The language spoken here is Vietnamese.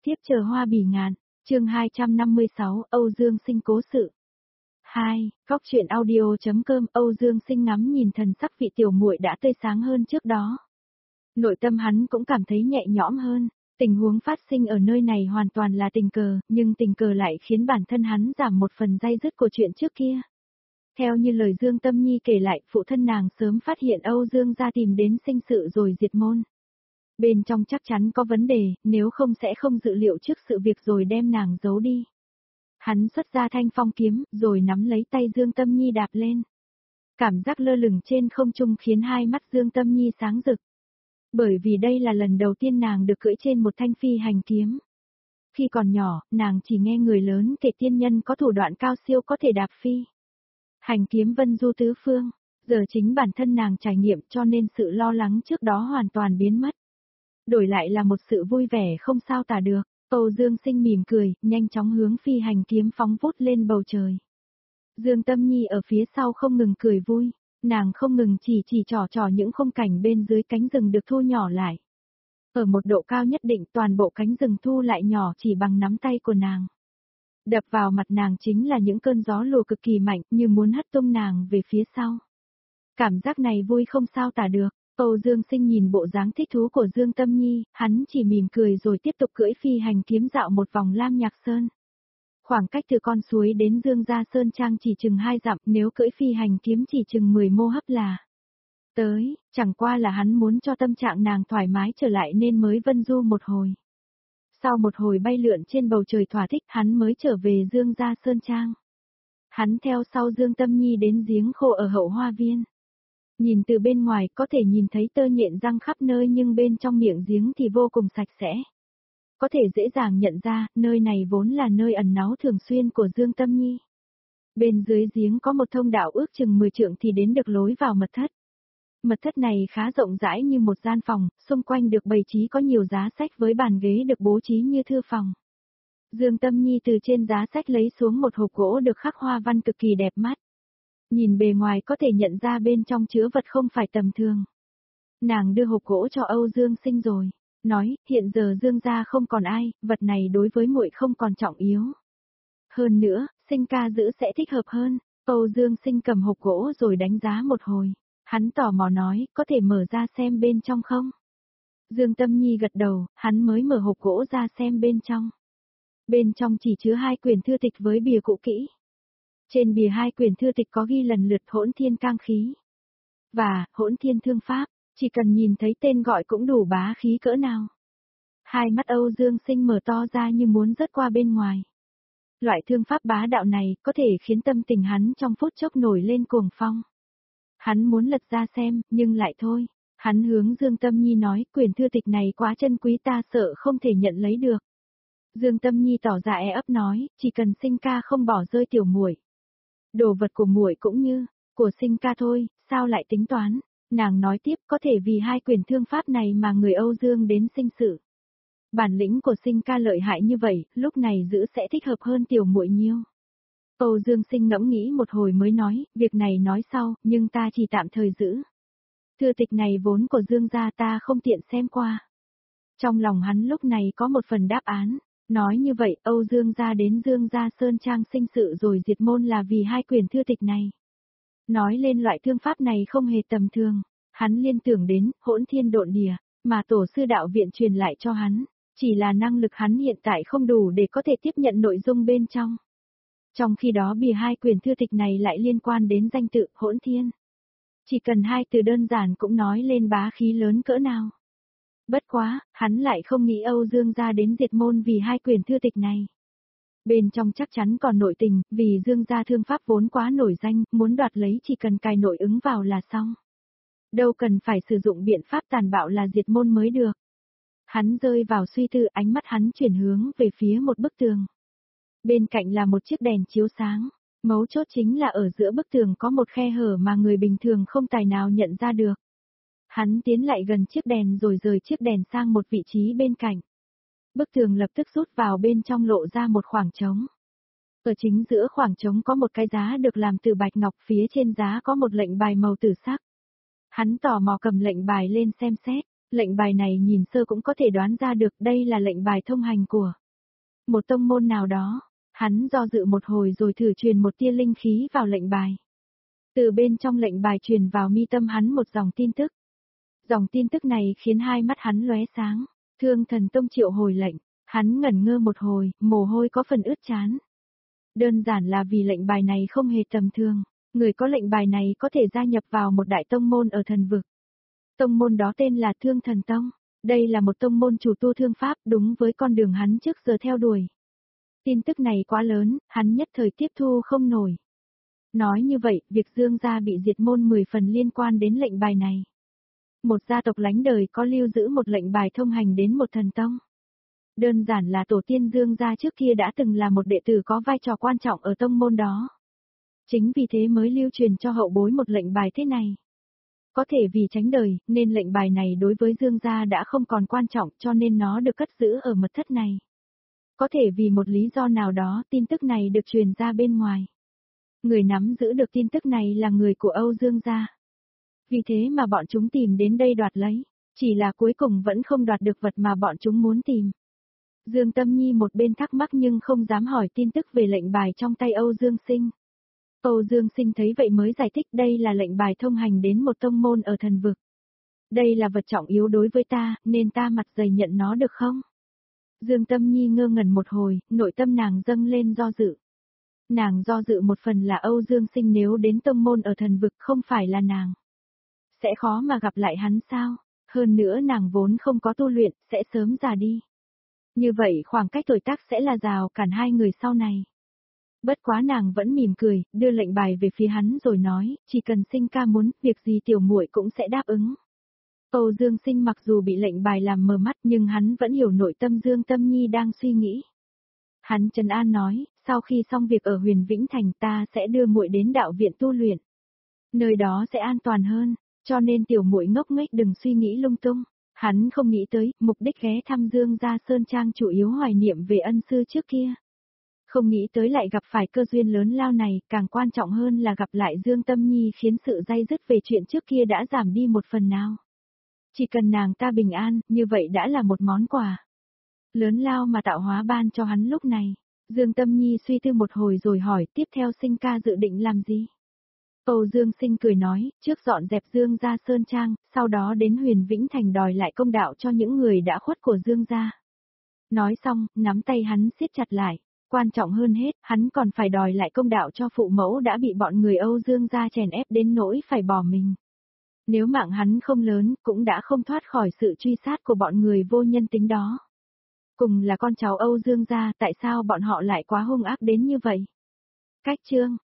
tiếp chờ hoa bỉ ngạn, chương 256, Âu Dương Sinh cố sự. 2. Góc truyện audio.com. Âu Dương Sinh ngắm nhìn thần sắc vị tiểu muội đã tươi sáng hơn trước đó. Nội tâm hắn cũng cảm thấy nhẹ nhõm hơn, tình huống phát sinh ở nơi này hoàn toàn là tình cờ, nhưng tình cờ lại khiến bản thân hắn giảm một phần day dứt của chuyện trước kia. Theo như lời Dương Tâm Nhi kể lại, phụ thân nàng sớm phát hiện Âu Dương gia tìm đến sinh sự rồi diệt môn. Bên trong chắc chắn có vấn đề, nếu không sẽ không dự liệu trước sự việc rồi đem nàng giấu đi. Hắn xuất ra thanh phong kiếm, rồi nắm lấy tay Dương Tâm Nhi đạp lên. Cảm giác lơ lửng trên không trung khiến hai mắt Dương Tâm Nhi sáng rực. Bởi vì đây là lần đầu tiên nàng được cưỡi trên một thanh phi hành kiếm. Khi còn nhỏ, nàng chỉ nghe người lớn kể tiên nhân có thủ đoạn cao siêu có thể đạp phi hành kiếm vân du tứ phương, giờ chính bản thân nàng trải nghiệm cho nên sự lo lắng trước đó hoàn toàn biến mất. Đổi lại là một sự vui vẻ không sao tả được. Âu Dương Sinh mỉm cười, nhanh chóng hướng phi hành kiếm phóng vút lên bầu trời. Dương Tâm Nhi ở phía sau không ngừng cười vui, nàng không ngừng chỉ trò những khung cảnh bên dưới cánh rừng được thu nhỏ lại. Ở một độ cao nhất định toàn bộ cánh rừng thu lại nhỏ chỉ bằng nắm tay của nàng. Đập vào mặt nàng chính là những cơn gió lùa cực kỳ mạnh như muốn hất tung nàng về phía sau. Cảm giác này vui không sao tả được. Âu Dương Sinh nhìn bộ dáng thích thú của Dương Tâm Nhi, hắn chỉ mỉm cười rồi tiếp tục cưỡi phi hành kiếm dạo một vòng Lam Nhạc Sơn. Khoảng cách từ con suối đến Dương Gia Sơn Trang chỉ chừng 2 dặm, nếu cưỡi phi hành kiếm chỉ chừng 10 mô hấp là tới, chẳng qua là hắn muốn cho tâm trạng nàng thoải mái trở lại nên mới vân du một hồi. Sau một hồi bay lượn trên bầu trời thỏa thích, hắn mới trở về Dương Gia Sơn Trang. Hắn theo sau Dương Tâm Nhi đến giếng khô ở hậu hoa viên. Nhìn từ bên ngoài có thể nhìn thấy tơ nhện răng khắp nơi nhưng bên trong miệng giếng thì vô cùng sạch sẽ. Có thể dễ dàng nhận ra, nơi này vốn là nơi ẩn náu thường xuyên của Dương Tâm Nhi. Bên dưới giếng có một thông đạo ước chừng 10 trượng thì đến được lối vào mật thất. Mật thất này khá rộng rãi như một gian phòng, xung quanh được bày trí có nhiều giá sách với bàn ghế được bố trí như thư phòng. Dương Tâm Nhi từ trên giá sách lấy xuống một hộp gỗ được khắc hoa văn cực kỳ đẹp mắt. Nhìn bề ngoài có thể nhận ra bên trong chứa vật không phải tầm thường. Nàng đưa hộp gỗ cho Âu Dương Sinh rồi, nói, hiện giờ Dương gia không còn ai, vật này đối với muội không còn trọng yếu. Hơn nữa, Sinh ca giữ sẽ thích hợp hơn. Âu Dương Sinh cầm hộp gỗ rồi đánh giá một hồi, hắn tò mò nói, có thể mở ra xem bên trong không? Dương Tâm Nhi gật đầu, hắn mới mở hộp gỗ ra xem bên trong. Bên trong chỉ chứa 2 quyển thư tịch với bìa cũ kỹ. Trên bìa 2 quyển thư tịch có ghi lần lượt Hỗn Thiên Cang Khí và Hỗn Thiên Thương Pháp, chỉ cần nhìn thấy tên gọi cũng đủ bá khí cỡ nào. Hai mắt Âu Dương Sinh mở to ra như muốn rớt qua bên ngoài. Loại thương pháp bá đạo này có thể khiến tâm tình hắn trong phút chốc nổi lên cuồng phong. Hắn muốn lật ra xem, nhưng lại thôi. Hắn hướng Dương Tâm Nhi nói, quyển thư tịch này quá chân quý ta sợ không thể nhận lấy được. Dương Tâm Nhi tỏ ra e ấp nói, chỉ cần Sinh ca không bỏ rơi tiểu muội. Đồ vật của muội cũng như của Sinh ca thôi, sao lại tính toán? Nàng nói tiếp, có thể vì 2 quyển thương pháp này mà người Âu Dương đến sinh sự. Bản lĩnh của Sinh ca lợi hại như vậy, lúc này giữ sẽ thích hợp hơn tiểu muội nhiều. Âu Dương Sinh ngẫm nghĩ một hồi mới nói, việc này nói sau, nhưng ta chỉ tạm thời giữ. Thư tịch này vốn của Dương gia ta không tiện xem qua. Trong lòng hắn lúc này có một phần đáp án. Nói như vậy, Âu Dương gia đến Dương gia Sơn Trang sinh sự rồi diệt môn là vì 2 quyển thư tịch này. Nói lên loại thương pháp này không hề tầm thường, hắn liên tưởng đến Hỗn Thiên Độn Địa, mà tổ sư đạo viện truyền lại cho hắn, chỉ là năng lực hắn hiện tại không đủ để có thể tiếp nhận nội dung bên trong. Trong khi đó bìa 2 quyển thư tịch này lại liên quan đến danh tự Hỗn Thiên. Chỉ cần 2 từ đơn giản cũng nói lên bá khí lớn cỡ nào. Bất quá, hắn lại không nghĩ Âu Dương gia đến diệt môn vì 2 quyển thư tịch này. Bên trong chắc chắn còn nội tình, vì Dương gia thương pháp vốn quá nổi danh, muốn đoạt lấy chỉ cần cài nội ứng vào là xong. Đâu cần phải sử dụng biện pháp tàn bạo là diệt môn mới được. Hắn rơi vào suy tư, ánh mắt hắn chuyển hướng về phía một bức tường. Bên cạnh là một chiếc đèn chiếu sáng, mấu chốt chính là ở giữa bức tường có một khe hở mà người bình thường không tài nào nhận ra được. Hắn tiến lại gần chiếc đèn rồi rời chiếc đèn sang một vị trí bên cạnh. Bức tường lập tức rút vào bên trong lộ ra một khoảng trống. Ở chính giữa khoảng trống có một cái giá được làm từ bạch ngọc, phía trên giá có một lệnh bài màu tử sắc. Hắn tò mò cầm lệnh bài lên xem xét, Lệnh bài này nhìn sơ cũng có thể đoán ra được đây là lệnh bài thông hành của một tông môn nào đó. Hắn do dự một hồi rồi thử truyền một tia linh khí vào lệnh bài. Từ bên trong lệnh bài truyền vào mi tâm hắn một dòng tin tức. Dòng tin tức này khiến hai mắt hắn lóe sáng. Thương Thần Tông triệu hồi lệnh. Hắn ngẩn ngơ một hồi, mồ hôi có phần ướt trán. Đơn giản là vì lệnh bài này không hề tầm thường. Người có lệnh bài này có thể gia nhập vào một đại tông môn ở thần vực. Tông môn đó tên là Thương Thần Tông. Đây là một tông môn chủ tu thương pháp đúng với con đường hắn trước giờ theo đuổi. Tin tức này quá lớn, hắn nhất thời tiếp thu không nổi. Nói như vậy, việc Dương gia bị diệt môn 10 phần liên quan đến lệnh bài này. Một gia tộc lánh đời có lưu giữ một lệnh bài thông hành đến một thần tông. Đơn giản là tổ tiên Dương gia trước kia đã từng là một đệ tử có vai trò quan trọng ở tông môn đó. Chính vì thế mới lưu truyền cho hậu bối một lệnh bài thế này. Có thể vì tránh đời, nên lệnh bài này đối với Dương gia đã không còn quan trọng cho nên nó được cất giữ ở mật thất này. Có thể vì một lý do nào đó tin tức này được truyền ra bên ngoài. Người nắm giữ được tin tức này là người của Âu Dương gia. Vì thế mà bọn chúng tìm đến đây đoạt lấy, chỉ là cuối cùng vẫn không đoạt được vật mà bọn chúng muốn tìm. Dương Tâm Nhi một bên thắc mắc nhưng không dám hỏi tin tức về lệnh bài trong tay Âu Dương Sinh. Âu Dương Sinh thấy vậy mới giải thích đây là lệnh bài thông hành đến một tông môn ở thần vực. Đây là vật trọng yếu đối với ta, nên ta mặt dày nhận nó được không? Dương Tâm Nhi ngơ ngẩn một hồi, nội tâm nàng dâng lên do dự. Nàng do dự một phần là Âu Dương Sinh nếu đến tông môn ở thần vực không phải là nàng. Sẽ khó mà gặp lại hắn sao? Hơn nữa nàng vốn không có tu luyện, sẽ sớm già đi. Như vậy khoảng cách tuổi tác sẽ là rào cản hai người sau này. Bất quá nàng vẫn mỉm cười, đưa lệnh bài về phía hắn rồi nói, chỉ cần Sinh ca muốn, việc gì tiểu muội cũng sẽ đáp ứng. Âu Dương Sinh mặc dù bị lệnh bài làm mờ mắt nhưng hắn vẫn hiểu nội tâm Dương Tâm Nhi đang suy nghĩ. Hắn trấn an nói, sau khi xong việc ở Huyền Vĩnh Thành ta sẽ đưa muội đến đạo viện tu luyện. Nơi đó sẽ an toàn hơn, cho nên tiểu muội ngốc nghếch đừng suy nghĩ lung tung. Hắn không nghĩ tới, mục đích ghé thăm Dương gia Sơn Trang chủ yếu hoài niệm về ân sư trước kia. Không nghĩ tới lại gặp phải cơ duyên lớn lao này, càng quan trọng hơn là gặp lại Dương Tâm Nhi khiến sự day dứt về chuyện trước kia đã giảm đi một phần nào. Chỉ cần nàng ta bình an, như vậy đã là một món quà lớn lao mà tạo hóa ban cho hắn lúc này. Dương Tâm Nhi suy tư một hồi rồi hỏi tiếp theo Sinh ca dự định làm gì? Âu Dương Sinh cười nói, trước dọn dẹp Dương gia Sơn Trang, sau đó đến Huyền Vĩnh Thành đòi lại công đạo cho những người đã khuất của Dương gia. Nói xong, nắm tay hắn siết chặt lại. Quan trọng hơn hết, hắn còn phải đòi lại công đạo cho phụ mẫu đã bị bọn người Âu Dương gia chèn ép đến nỗi phải bỏ mình. Nếu mạng hắn không lớn, cũng đã không thoát khỏi sự truy sát của bọn người vô nhân tính đó. Cùng là con cháu Âu Dương gia, tại sao bọn họ lại quá hung ác đến như vậy? Cách chương